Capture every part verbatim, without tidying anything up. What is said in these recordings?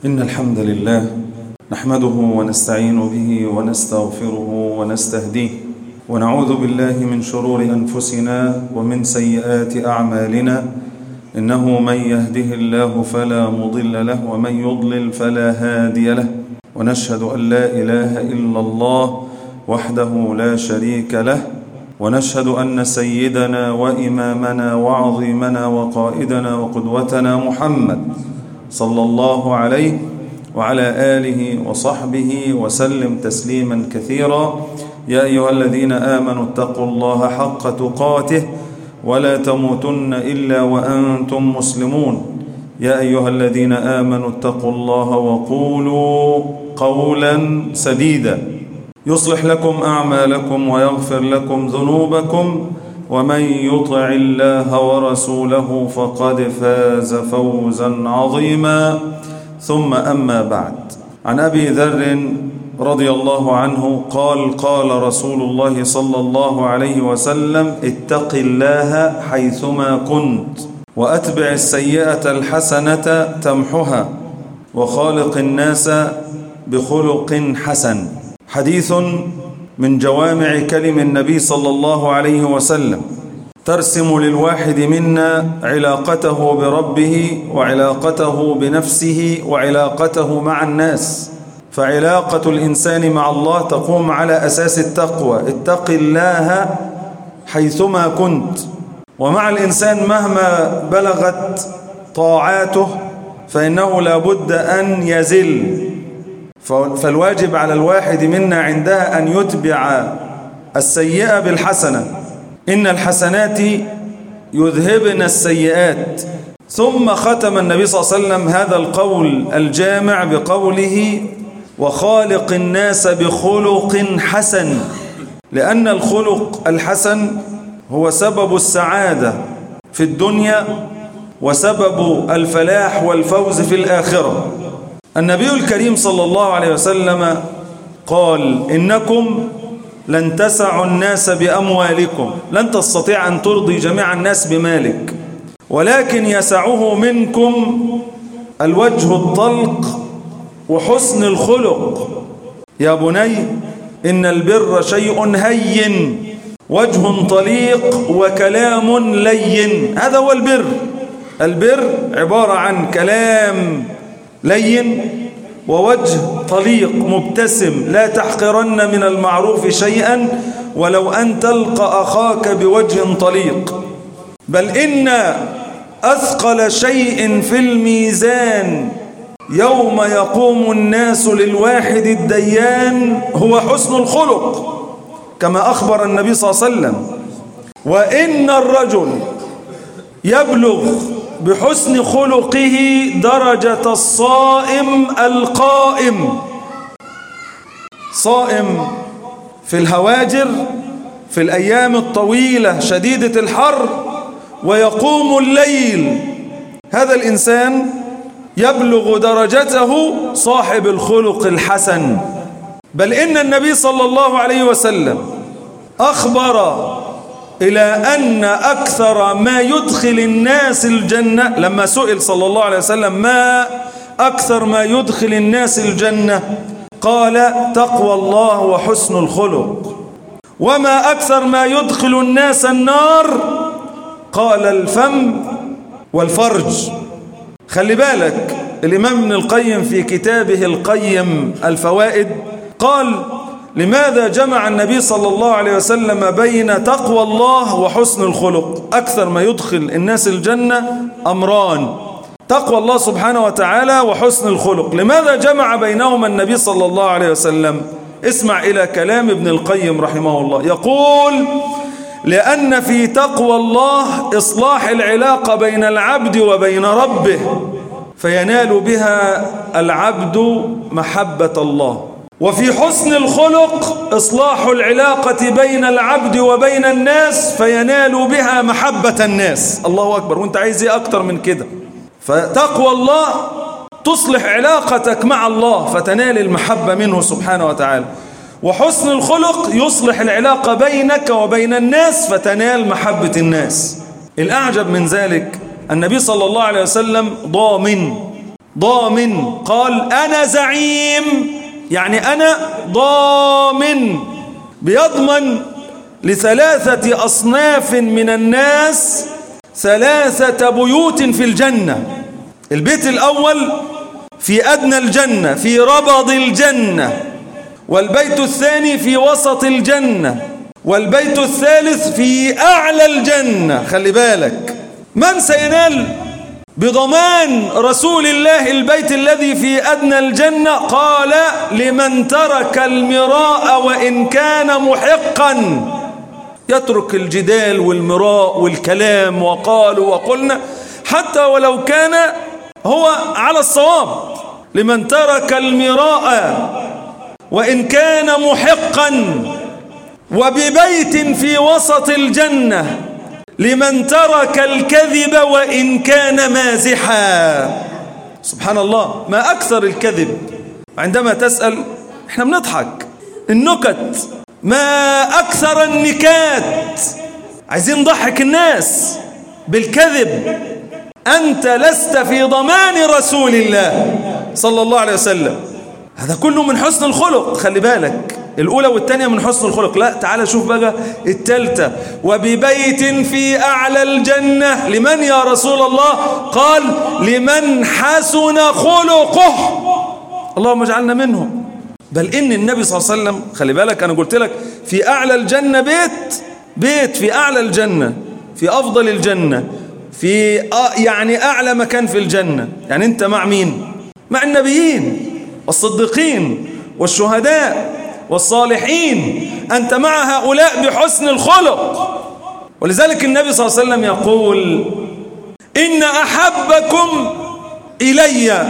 إن الحمد لله نحمده ونستعين به ونستغفره ونستهديه ونعوذ بالله من شرور أنفسنا ومن سيئات أعمالنا. إنه من يهده الله فلا مضل له ومن يضلل فلا هادي له، ونشهد أن لا إله إلا الله وحده لا شريك له، ونشهد أن سيدنا وإمامنا وعظيمنا وقائدنا وقدوتنا محمد صلى الله عليه وعلى آله وصحبه وسلم تسليما كثيرا. يا أيها الذين آمنوا اتقوا الله حق تقاته ولا تموتن إلا وأنتم مسلمون. يا أيها الذين آمنوا اتقوا الله وقولوا قولا سديدا يصلح لكم أعمالكم ويغفر لكم ذنوبكم، ومن يطع الله ورسوله فقد فاز فوزا عظيما. ثم أما بعد، عن أبي ذر رضي الله عنه قال قال رسول الله صلى الله عليه وسلم: اتق الله حيثما كنت وأتبع السيئة الحسنة تمحها وخالق الناس بخلق حسن. حديث من جوامع كلم النبي صلى الله عليه وسلم، ترسم للواحد منا علاقته بربه وعلاقته بنفسه وعلاقته مع الناس. فعلاقة الإنسان مع الله تقوم على أساس التقوى، اتق الله حيثما كنت. ومع الإنسان مهما بلغت طاعاته فإنه لا بد أن يزل، فالواجب على الواحد منا عندها أن يتبع السيئة بالحسنة. إن الحسنات يذهبن السيئات. ثم ختم النبي صلى الله عليه وسلم هذا القول الجامع بقوله: وخالق الناس بخلق حسن، لأن الخلق الحسن هو سبب السعادة في الدنيا وسبب الفلاح والفوز في الآخرة. النبي الكريم صلى الله عليه وسلم قال: إنكم لن تسعوا الناس بأموالكم، لن تستطيع أن ترضي جميع الناس بمالك، ولكن يسعه منكم الوجه الطلق وحسن الخلق. يا بني إن البر شيء هين، وجه طليق وكلام لين. هذا هو البر. البر عبارة عن كلام لين ووجه طليق مبتسم. لا تحقرن من المعروف شيئا ولو أن تلقى أخاك بوجه طليق. بل إن أثقل شيء في الميزان يوم يقوم الناس للواحد الديان هو حسن الخلق، كما أخبر النبي صلى الله عليه وسلم: وإن الرجل يبلغ بحسن خلقه درجة الصائم القائم. صائم في الهواجر في الأيام الطويلة شديدة الحر ويقوم الليل، هذا الإنسان يبلغ درجته صاحب الخلق الحسن. بل إن النبي صلى الله عليه وسلم أخبر إلى أن أكثر ما يدخل الناس الجنة، لما سئل صلى الله عليه وسلم ما أكثر ما يدخل الناس الجنة، قال: تقوى الله وحسن الخلق. وما أكثر ما يدخل الناس النار، قال: الفم والفرج. خلي بالك، الإمام ابن القيم في كتابه القيم الفوائد قال: لماذا جمع النبي صلى الله عليه وسلم بين تقوى الله وحسن الخلق؟ أكثر ما يدخل الناس الجنة أمران: تقوى الله سبحانه وتعالى وحسن الخلق. لماذا جمع بينهما النبي صلى الله عليه وسلم؟ اسمع إلى كلام ابن القيم رحمه الله، يقول: لأن في تقوى الله إصلاح العلاقة بين العبد وبين ربه، فينال بها العبد محبة الله. وفي حسن الخلق إصلاح العلاقة بين العبد وبين الناس، فينال بها محبة الناس. الله أكبر. وانت عايز ايه أكتر من كده؟ فتقوى الله تصلح علاقتك مع الله فتنال المحبة منه سبحانه وتعالى، وحسن الخلق يصلح العلاقة بينك وبين الناس فتنال محبة الناس. الأعجب من ذلك النبي صلى الله عليه وسلم ضامن ضامن، قال أنا زعيم يعني أنا ضامن، بيضمن لثلاثة أصناف من الناس ثلاثة بيوت في الجنة. البيت الأول في أدنى الجنة في ربض الجنة، والبيت الثاني في وسط الجنة، والبيت الثالث في أعلى الجنة. خلي بالك، من سينال بضمان رسول الله البيت الذي في أدنى الجنة؟ قال لمن ترك المراء وإن كان محقا، يترك الجدال والمراء والكلام وقالوا وقلنا حتى ولو كان هو على الصواب. لمن ترك المراء وإن كان محقا. وببيت في وسط الجنة لمن ترك الكذب وإن كان مازحا. سبحان الله، ما أكثر الكذب. عندما تسأل احنا بنضحك، النكت، ما أكثر النكات، عايزين نضحك الناس بالكذب. أنت لست في ضمان رسول الله صلى الله عليه وسلم. هذا كله من حسن الخلق. خلي بالك، الأولى والثانية من حسن الخلق. لا، تعال شوف بقى الثالثة، وببيت في أعلى الجنة لمن يا رسول الله؟ قال لمن حسن خلقه. اللهم اجعلنا منهم. بل إن النبي صلى الله عليه وسلم، خلي بالك أنا قلت لك في أعلى الجنة بيت بيت في أعلى الجنة، في أفضل الجنة، في يعني أعلى مكان في الجنة. يعني أنت مع مين؟ مع النبيين والصديقين والشهداء والصالحين. أنت مع هؤلاء بحسن الخلق. ولذلك النبي صلى الله عليه وسلم يقول إن أحبكم إلي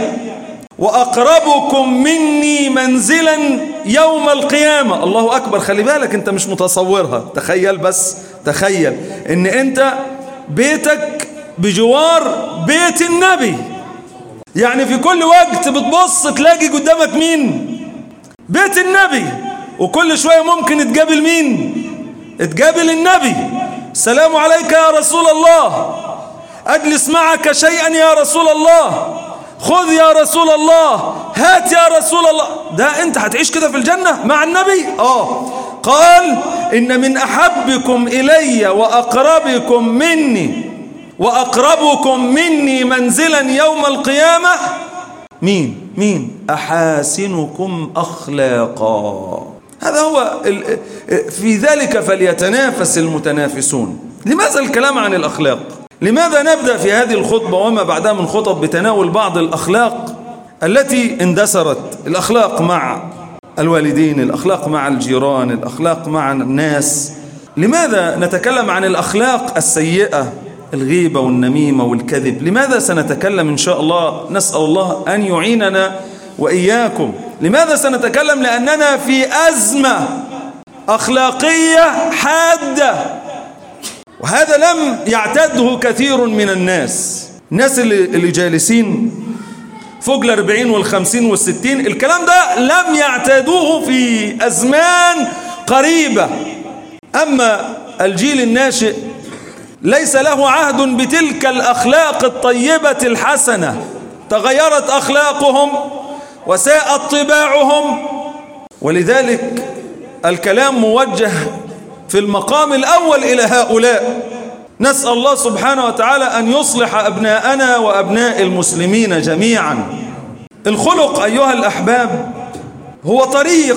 وأقربكم مني منزلا يوم القيامة. الله أكبر. خلي بالك، أنت مش متصورها. تخيل بس، تخيل إن أنت بيتك بجوار بيت النبي. يعني في كل وقت بتبص تلاقي قدامك مين؟ بيت النبي. وكل شوية ممكن تقابل مين؟ تقابل النبي. السلام عليك يا رسول الله، أجلس معك شيئا يا رسول الله، خذ يا رسول الله، هات يا رسول الله. ده أنت هتعيش كده في الجنة مع النبي. آه قال إن من أحبكم إلي وأقربكم مني وأقربكم مني منزلا يوم القيامة مين؟ مين؟ أحاسنكم أخلاقا. هذا هو في ذلك فليتنافس المتنافسون. لماذا الكلام عن الأخلاق؟ لماذا نبدأ في هذه الخطبة وما بعدها من خطب بتناول بعض الأخلاق التي اندثرت؟ الأخلاق مع الوالدين، الأخلاق مع الجيران، الأخلاق مع الناس. لماذا نتكلم عن الأخلاق السيئة، الغيبة والنميمة والكذب؟ لماذا سنتكلم إن شاء الله؟ نسأل الله أن يعيننا وإياكم. لماذا سنتكلم؟ لأننا في أزمة أخلاقية حادة، وهذا لم يعتده كثير من الناس. الناس اللي, اللي جالسين فوق الأربعين والخمسين والستين، الكلام ده لم يعتادوه في أزمان قريبة. أما الجيل الناشئ ليس له عهد بتلك الأخلاق الطيبة الحسنة. تغيرت أخلاقهم وساءت طباعهم. ولذلك الكلام موجه في المقام الأول إلى هؤلاء. نسأل الله سبحانه وتعالى أن يصلح أبناءنا وأبناء المسلمين جميعا. الخلق أيها الأحباب هو طريق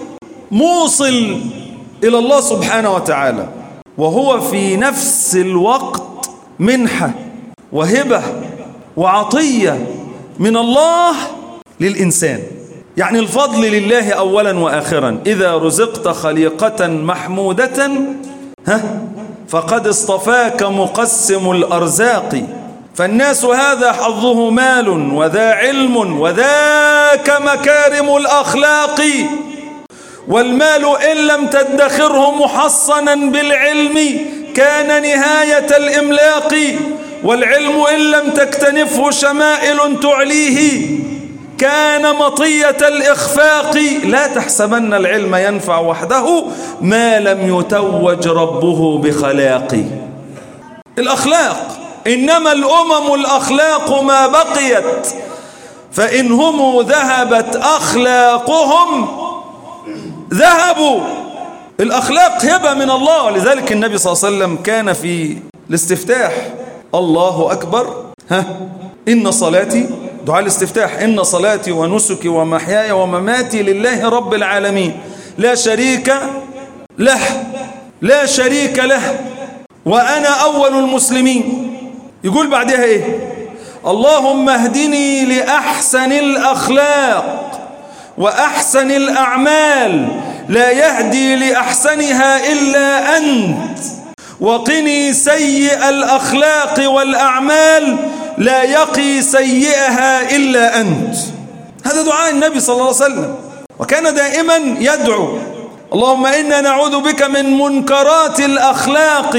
موصل إلى الله سبحانه وتعالى، وهو في نفس الوقت منحة وهبة وعطية من الله للإنسان. يعني الفضل لله أولا وآخرا. إذا رزقت خليقة محمودة ها فقد اصطفاك مقسم الأرزاق. فالناس هذا حظه مال وذا علم وذاك مكارم الأخلاق. والمال إن لم تدخره محصنا بالعلم كان نهاية الإملاق. والعلم إن لم تكتنفه شمائل تعليه كان مطية الإخفاق. لا تحسبن العلم ينفع وحده ما لم يتوج ربه بخلاق. الأخلاق، إنما الأمم الأخلاق ما بقيت فإنهم ذهبت أخلاقهم ذهبوا. الأخلاق هبة من الله. لذلك النبي صلى الله عليه وسلم كان في الاستفتاح الله أكبر ها إن صلاتي، دعاء الاستفتاح، إن صلاتي ونسكي ومحياي ومماتي لله رب العالمين لا شريك له لا شريك له وأنا أول المسلمين. يقول بعدها إيه؟ اللهم اهدني لأحسن الأخلاق وأحسن الأعمال لا يهدي لأحسنها إلا أنت، وقني سيء الأخلاق والأعمال لا يقي سيئها إلا أنت. هذا دعاء النبي صلى الله عليه وسلم، وكان دائما يدعو اللهم إنا نعوذ بك من منكرات الأخلاق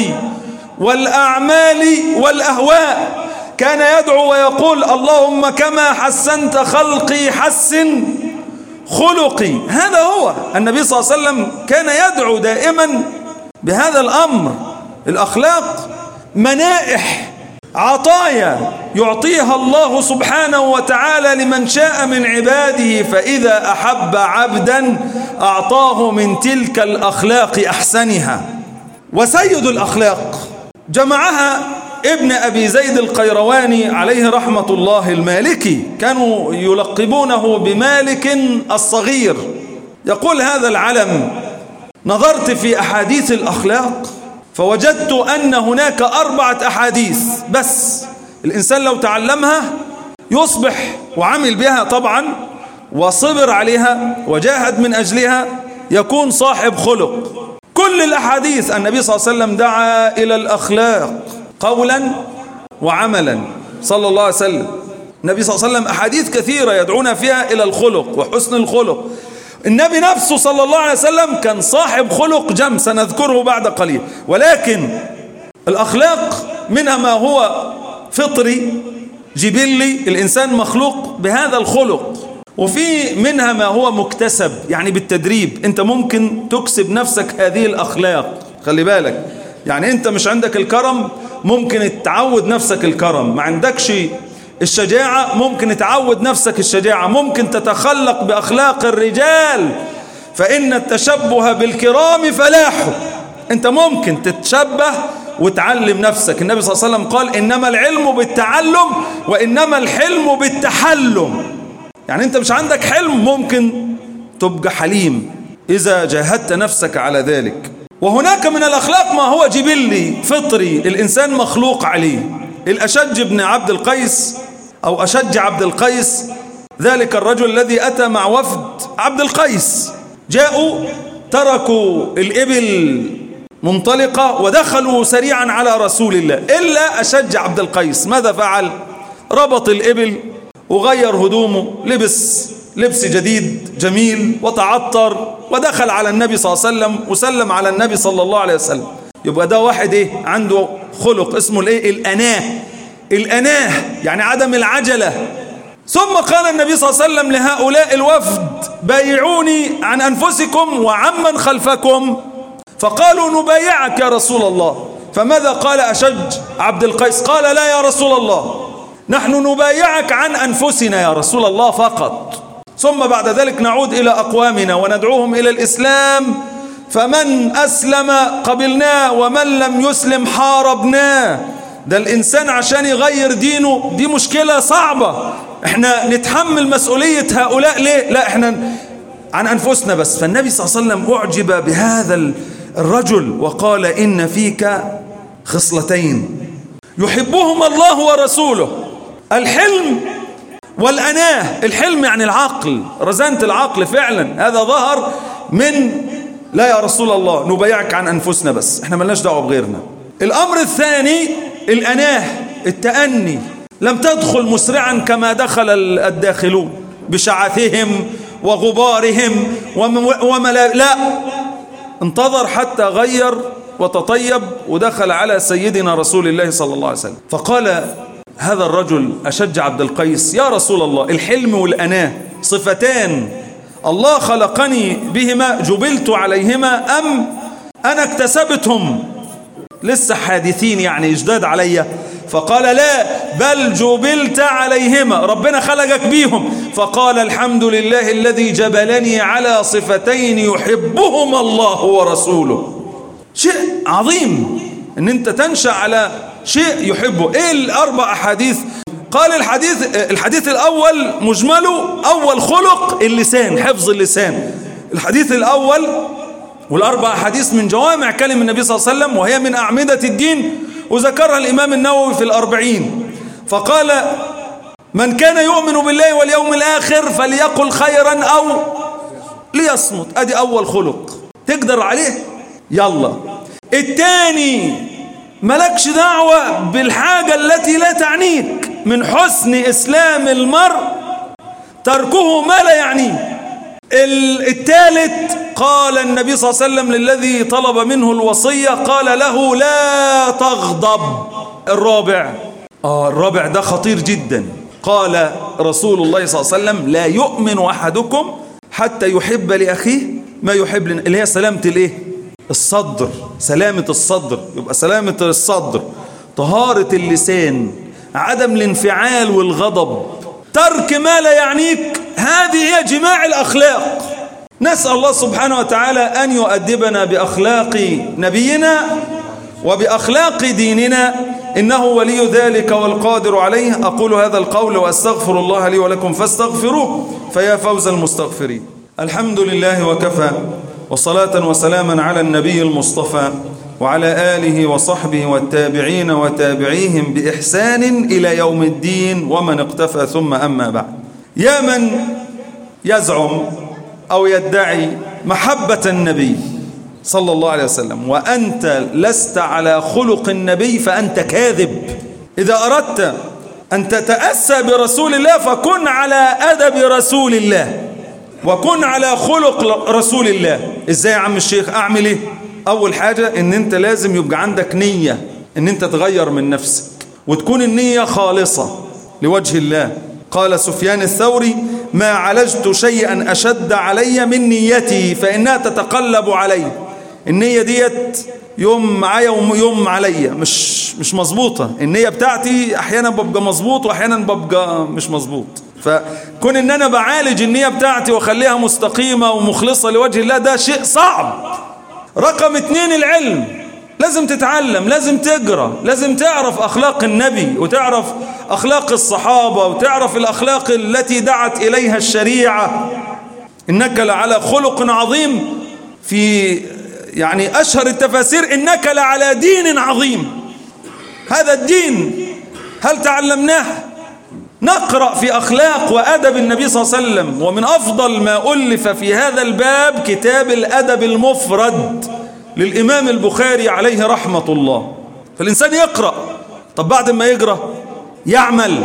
والأعمال والأهواء. كان يدعو ويقول اللهم كما حسنت خلقي حسن خلقي. هذا هو النبي صلى الله عليه وسلم، كان يدعو دائما بهذا الأمر. الأخلاق منائح عطايا يعطيها الله سبحانه وتعالى لمن شاء من عباده، فإذا أحب عبدا أعطاه من تلك الأخلاق أحسنها. وسيد الأخلاق جمعها ابن أبي زيد القيرواني عليه رحمة الله المالكي، كانوا يلقبونه بمالك الصغير. يقول هذا العلم: نظرت في أحاديث الأخلاق فوجدت أن هناك أربعة أحاديث بس الإنسان لو تعلمها يصبح وعمل بها طبعا وصبر عليها وجاهد من أجلها يكون صاحب خلق. كل الأحاديث النبي صلى الله عليه وسلم دعا إلى الأخلاق قولا وعملا صلى الله عليه وسلم. النبي صلى الله عليه وسلم أحاديث كثيرة يدعونا فيها إلى الخلق وحسن الخلق. النبي نفسه صلى الله عليه وسلم كان صاحب خلق جم، سنذكره بعد قليل. ولكن الأخلاق منها ما هو فطري جبلي، الإنسان مخلوق بهذا الخلق، وفي منها ما هو مكتسب يعني بالتدريب. أنت ممكن تكسب نفسك هذه الأخلاق، خلي بالك. يعني أنت مش عندك الكرم، ممكن تعود نفسك الكرم. ما عندكش الشجاعة، ممكن تعود نفسك الشجاعة. ممكن تتخلق بأخلاق الرجال، فإن التشبه بالكرام فلاح. أنت ممكن تتشبه وتعلم نفسك. النبي صلى الله عليه وسلم قال إنما العلم بالتعلم وإنما الحلم بالتحلم. يعني أنت مش عندك حلم، ممكن تبقى حليم إذا جاهدت نفسك على ذلك. وهناك من الأخلاق ما هو جبلي فطري الإنسان مخلوق عليه. الأشج بن عبد القيس أو أشج عبد القيس، ذلك الرجل الذي أتى مع وفد عبد القيس، جاءوا تركوا الإبل منطلقة ودخلوا سريعا على رسول الله، إلا أشج عبد القيس ماذا فعل؟ ربط الإبل وغير هدومه، لبس لبس جديد جميل وتعطر ودخل على النبي صلى الله عليه وسلم وسلم على النبي صلى الله عليه وسلم. يبقى ده واحد ايه عنده خلق اسمه الايه الأناه. الأناه يعني عدم العجلة. ثم قال النبي صلى الله عليه وسلم لهؤلاء الوفد بايعوني عن أنفسكم وعمن خلفكم، فقالوا نبايعك يا رسول الله. فماذا قال أشج عبد القيس؟ قال لا يا رسول الله، نحن نبايعك عن أنفسنا يا رسول الله فقط، ثم بعد ذلك نعود إلى أقوامنا وندعوهم إلى الإسلام، فمن أسلم قبلناه ومن لم يسلم حاربناه. ده الإنسان عشان يغير دينه دي مشكلة صعبة. احنا نتحمل مسؤولية هؤلاء ليه؟ لا احنا عن أنفسنا بس. فالنبي صلى الله عليه وسلم أعجب بهذا الرجل وقال إن فيك خصلتين يحبهم الله ورسوله: الحلم والأناه. الحلم يعني العقل، رزانة العقل فعلا. هذا ظهر من لا يا رسول الله نبايعك عن أنفسنا بس، احنا ملناش دعوة بغيرنا. الأمر الثاني الأناه، التأني. لم تدخل مسرعا كما دخل الداخلون بشعثهم وغبارهم وما لا, لا انتظر حتى غير وتطيب ودخل على سيدنا رسول الله صلى الله عليه وسلم. فقال هذا الرجل أشج عبد القيس: يا رسول الله، الحلم والأناه صفتان الله خلقني بهما، جبلت عليهما أم أنا اكتسبتهم؟ لسه حادثين يعني جداد عليا. فقال لا، بل جبلت عليهما، ربنا خلقك بيهم. فقال الحمد لله الذي جبلني على صفتين يحبهما الله ورسوله. شيء عظيم ان انت تنشأ على شيء يحبه. ايه الاربع احاديث؟ قال الحديث الحديث الاول مجمله اول خلق اللسان، حفظ اللسان. الحديث الاول والاربع احاديث من جوامع كلم النبي صلى الله عليه وسلم، وهي من اعمدة الدين، وذكرها الامام النووي في الاربعين. فقال من كان يؤمن بالله واليوم الاخر فليقل خيرا او ليصمت. ادي اول خلق تقدر عليه، يلا. الثاني ملكش دعوة بالحاجة التي لا تعنيك. من حسن إسلام المرء تركه ما لا يعنيه. الثالث قال النبي صلى الله عليه وسلم للذي طلب منه الوصية، قال له لا تغضب. الرابع آه الرابع ده خطير جدا. قال رسول الله صلى الله عليه وسلم لا يؤمن أحدكم حتى يحب لأخيه ما يحب لنا، اللي هي سلامة الايه؟ الصدر، سلامة الصدر. يبقى سلامة الصدر، طهارة اللسان، عدم الانفعال والغضب، ترك ما لا يعنيك. هذه هي جماع الأخلاق. نسأل الله سبحانه وتعالى أن يؤدبنا بأخلاق نبينا وبأخلاق ديننا، إنه ولي ذلك والقادر عليه. أقول هذا القول وأستغفر الله لي ولكم فاستغفروه فيا فوز المستغفرين. الحمد لله وكفى، وصلاة وسلاما على النبي المصطفى وعلى آله وصحبه والتابعين وتابعيهم بإحسان إلى يوم الدين ومن اقتفى، ثم أما بعد. يا من يزعم أو يدعي محبة النبي صلى الله عليه وسلم وأنت لست على خلق النبي فأنت كاذب. إذا أردت أن تتأسى برسول الله فكن على أدب رسول الله وكن على خلق رسول الله. إزاي يا عم الشيخ؟ أعمل إيه؟ أول حاجة إن أنت لازم يبقى عندك نية إن أنت تغير من نفسك، وتكون النية خالصة لوجه الله. قال سفيان الثوري ما عالجت شيئا أشد علي من نيتي فإنها تتقلب علي. النية ديت يوم معايا ويوم عليا، مش مش مظبوطة. النية بتاعتي أحيانا ببقى مظبوط وأحيانا ببقى مش مظبوط. فكون إن أنا بعالج النية بتاعتي وخليها مستقيمة ومخلصة لوجه الله ده شيء صعب. رقم اتنين العلم، لازم تتعلم، لازم تقرأ، لازم تعرف أخلاق النبي وتعرف أخلاق الصحابة وتعرف الأخلاق التي دعت إليها الشريعة. إنك لعلى خلق عظيم، في يعني أشهر التفاسير إنك لعلى دين عظيم. هذا الدين هل تعلمناه؟ نقرأ في أخلاق وأدب النبي صلى الله عليه وسلم، ومن أفضل ما ألف في هذا الباب كتاب الأدب المفرد للإمام البخاري عليه رحمة الله. فالإنسان يقرأ، طب بعد ما يقرأ يعمل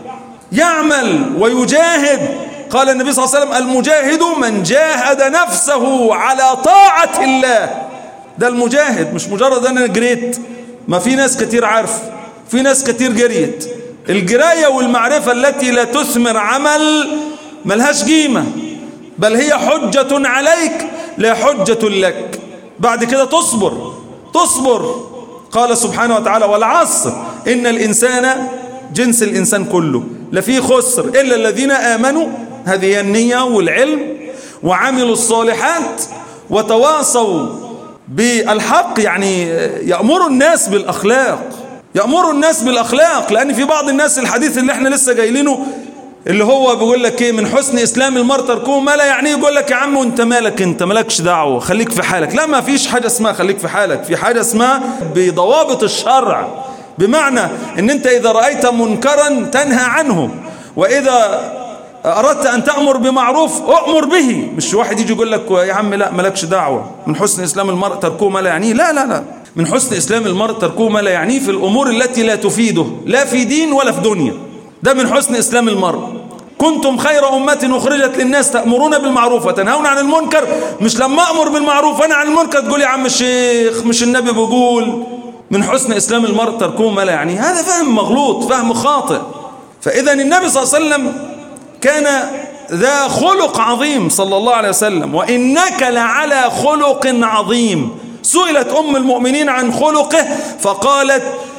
يعمل ويجاهد. قال النبي صلى الله عليه وسلم المجاهد من جاهد نفسه على طاعة الله. ده المجاهد، مش مجرد أنا جريت. ما في ناس كتير عارف، في ناس كتير جريت. الجراية والمعرفة التي لا تثمر عمل ملهاش قيمة، بل هي حجة عليك لا حجة لك. بعد كده تصبر تصبر. قال سبحانه وتعالى والعصر إن الإنسان، جنس الإنسان كله، لفي خسر إلا الذين آمنوا، هذه هي النية والعلم، وعملوا الصالحات وتواصوا بالحق. يعني يأمروا الناس بالأخلاق، يأمروا الناس بالأخلاق. لأن في بعض الناس الحديث اللي احنا لسه جايلينه اللي هو بيقول لك ايه، من حسن إسلام المرء تركه ما لا يعنيه. يقول لك يا عم وانت مالك، انت مالكش دعوة، خليك في حالك. لا، ما فيش حاجة اسمها خليك في حالك، في حاجة اسمها بضوابط الشرع. بمعنى ان انت اذا رأيت منكرا تنهى عنه، واذا اردت ان تأمر بمعروف اؤمر به. مش واحد يجي يقول لك يا عم لا مالكش دعوة، من حسن إسلام المرء تركه ما لا يعنيه. لا لا لا، من حسن إسلام المرء تركه ما لا يعنيه في الأمور التي لا تفيده لا في دين ولا في دنيا. ده من حسن إسلام المرء. كنتم خير أمة أخرجت للناس تأمرون بالمعروف وتنهون عن المنكر. مش لما أمر بالمعروف وأنا عن المنكر تقول يا عم الشيخ مش النبي بيقول من حسن إسلام المرء تركه ما لا يعنيه. هذا فهم مغلوط، فهم خاطئ. فإذا النبي صلى الله عليه وسلم كان ذا خلق عظيم صلى الله عليه وسلم، وإنك لعلى خلق عظيم. سئلت أم المؤمنين عن خلقه فقالت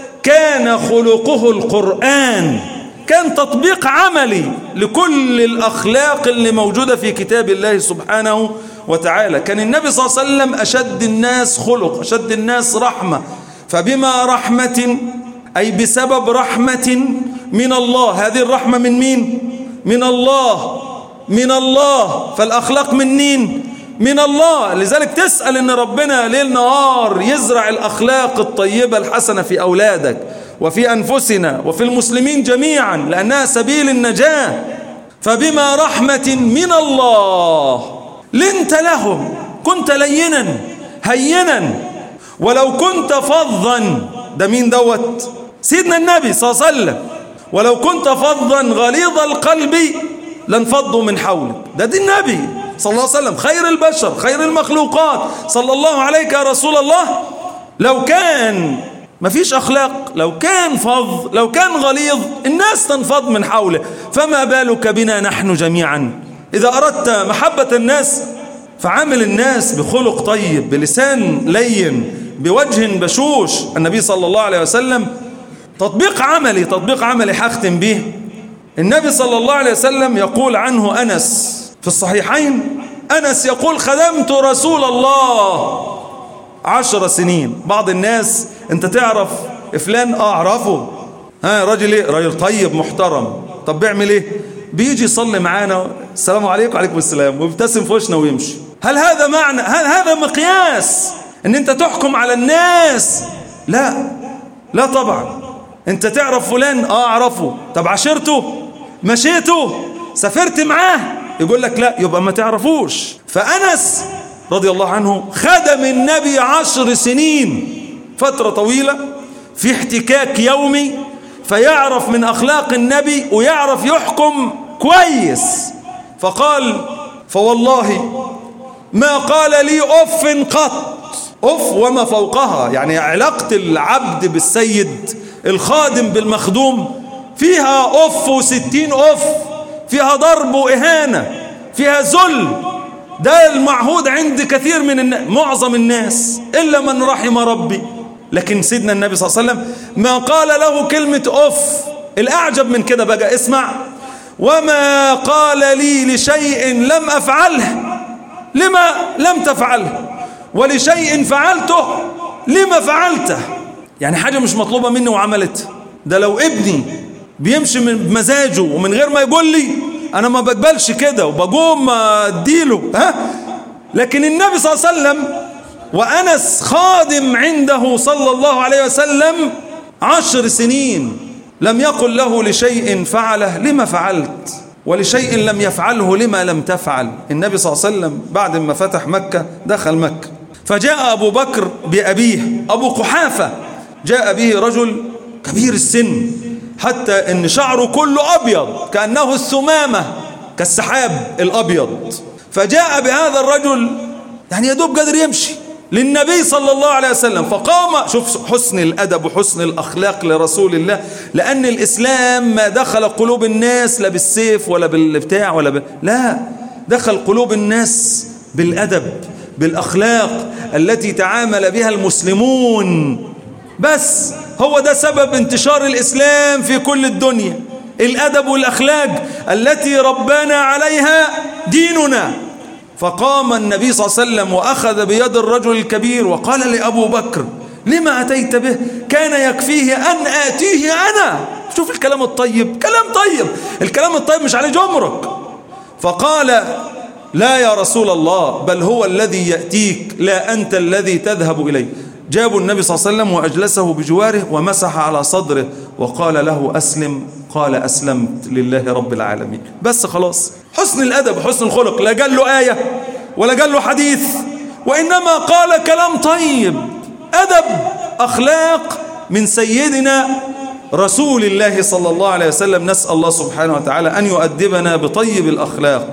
كان خلقه القرآن، كان تطبيق عملي لكل الأخلاق اللي موجودة في كتاب الله سبحانه وتعالى. كان النبي صلى الله عليه وسلم أشد الناس خلق، أشد الناس رحمة، فبما رحمة أي بسبب رحمة من الله. هذه الرحمة من مين؟ من الله، من الله. فالأخلاق من مين؟ من الله. لذلك تسأل إن ربنا ليل نهار يزرع الأخلاق الطيبة الحسنة في أولادك وفي أنفسنا وفي المسلمين جميعا، لأنها سبيل النجاة. فبما رحمة من الله لنت لهم، كنت لينا هينا، ولو كنت فظا، ده مين دوت؟ سيدنا النبي صلى الله عليه وسلم. ولو كنت فظا غليظ القلب لانفضوا من حولك. ده دي النبي صلى الله عليه وسلم، خير البشر، خير المخلوقات، صلى الله عليك يا رسول الله. لو كان مفيش أخلاق، لو كان فظ، لو كان غليظ، الناس تنفض من حوله، فما بالك بنا نحن جميعا. إذا أردت محبة الناس فعامل الناس بخلق طيب، بلسان لين، بوجه بشوش. النبي صلى الله عليه وسلم تطبيق عملي، تطبيق عملي هختم به. النبي صلى الله عليه وسلم يقول عنه أنس في الصحيحين، أنس يقول خدمت رسول الله عشر سنين. بعض الناس انت تعرف فلان؟ اه اعرفه. ها راجل ايه؟ راجل طيب محترم. طب بيعمل ايه؟ بيجي يصلي معانا، السلام عليكم وعليكم السلام، ويبتسم في وشنا ويمشي. هل هذا معنى، هل هذا مقياس ان انت تحكم على الناس؟ لا لا طبعا. انت تعرف فلان؟ اه اعرفه. طب عشرته؟ مشيته؟ سافرت معاه؟ يقول لك لا، يبقى ما تعرفوش. فأنس رضي الله عنه خدم النبي عشر سنين، فترة طويلة في احتكاك يومي، فيعرف من أخلاق النبي ويعرف يحكم كويس. فقال فوالله ما قال لي أف قط. أف وما فوقها، يعني علاقة العبد بالسيد، الخادم بالمخدوم، فيها أف وستين أف، فيها ضرب وإهانة، فيها ذل. ده المعهود عند كثير من الناس، معظم الناس إلا من رحم ربي. لكن سيدنا النبي صلى الله عليه وسلم ما قال له كلمة أف. الأعجب من كده بقى اسمع، وما قال لي لشيء لم أفعله لما لم تفعله، ولشيء فعلته لما فعلته. يعني حاجة مش مطلوبة مني وعملت. ده لو ابني بيمشي من مزاجه ومن غير ما يقول لي أنا ما بقبلش كده وبقوم أديله، ها؟ لكن النبي صلى الله عليه وسلم وأنس خادم عنده صلى الله عليه وسلم عشر سنين، لم يقل له لشيء فعله لما فعلت، ولشيء لم يفعله لما لم تفعل. النبي صلى الله عليه وسلم بعد ما فتح مكة دخل مكة، فجاء أبو بكر بأبيه أبو قحافة، جاء به رجل كبير السن، حتى ان شعره كله ابيض كأنه الثمامة كالسحاب الابيض. فجاء بهذا الرجل يعني يدوب قادر يمشي للنبي صلى الله عليه وسلم، فقام. شوف حسن الادب وحسن الاخلاق لرسول الله، لان الاسلام ما دخل قلوب الناس لا بالسيف ولا بالبتاع ولا ب... لا، دخل قلوب الناس بالادب، بالاخلاق التي تعامل بها المسلمون. بس هو ده سبب انتشار الإسلام في كل الدنيا، الأدب والأخلاق التي ربنا عليها ديننا. فقام النبي صلى الله عليه وسلم وأخذ بيد الرجل الكبير وقال لأبو بكر لما أتيت به؟ كان يكفيه أن آتيه أنا. شوف الكلام الطيب، كلام طيب، الكلام الطيب مش عليه جمرك. فقال لا يا رسول الله، بل هو الذي يأتيك لا أنت الذي تذهب إليه. جابوا النبي صلى الله عليه وسلم وأجلسه بجواره ومسح على صدره وقال له أسلم. قال أسلمت لله رب العالمين. بس خلاص، حسن الأدب حسن الخلق، لا قال له آية ولا قال له حديث، وإنما قال كلام طيب، أدب، أخلاق من سيدنا رسول الله صلى الله عليه وسلم. نسأل الله سبحانه وتعالى أن يؤدبنا بطيب الأخلاق.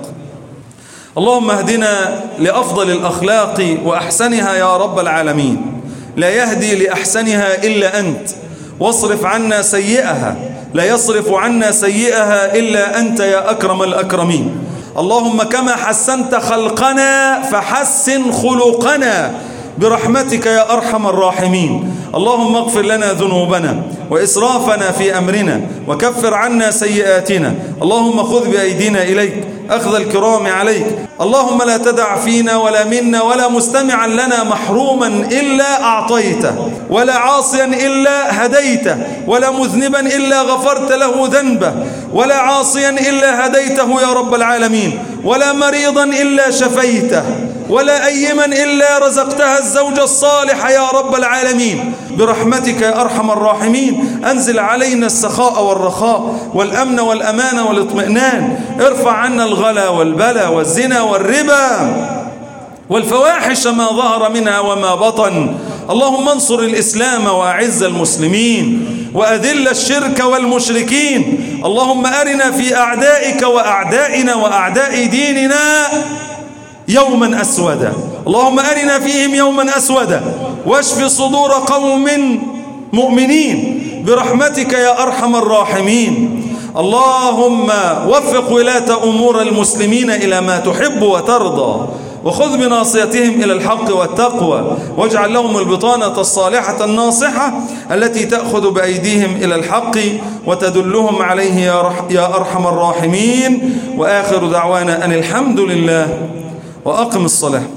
اللهم اهدنا لأفضل الأخلاق وأحسنها يا رب العالمين، لا يهدي لأحسنها إلا أنت، واصرف عنا سيئها، لا يصرف عنا سيئها إلا أنت يا أكرم الأكرمين. اللهم كما حسنت خلقنا فحسن خلقنا، برحمتك يا أرحم الراحمين. اللهم اغفر لنا ذنوبنا وإسرافنا في أمرنا وكفر عنا سيئاتنا. اللهم خذ بأيدينا إليك أخذ الكرام عليك. اللهم لا تدع فينا ولا منا ولا مستمعا لنا محروما إلا أعطيته، ولا عاصيا إلا هديته، ولا مذنبا إلا غفرت له ذنبه، ولا عاصيا إلا هديته يا رب العالمين، ولا مريضا إلا شفيته، ولا أيما إلا رزقتها الزوج الصالح يا رب العالمين. برحمتك يا أرحم الراحمين أنزل علينا السخاء والرخاء والأمن والأمان والاطمئنان. ارفع عنا الغلا والبلا والزنا والربا والفواحش ما ظهر منها وما بطن. اللهم انصر الإسلام وأعز المسلمين وأذل الشرك والمشركين. اللهم أرنا في أعدائك وأعدائنا وأعداء ديننا يوما أسودا. اللهم أرنا فيهم يوما أسودا واشف صدور قوم مؤمنين برحمتك يا أرحم الراحمين. اللهم وفق ولاة أمور المسلمين إلى ما تحب وترضى، وخذ بناصيتهم إلى الحق والتقوى، واجعل لهم البطانة الصالحة الناصحة التي تأخذ بأيديهم إلى الحق وتدلهم عليه يا أرحم الراحمين. وآخر دعوانا أن الحمد لله، وأقم الصلاة.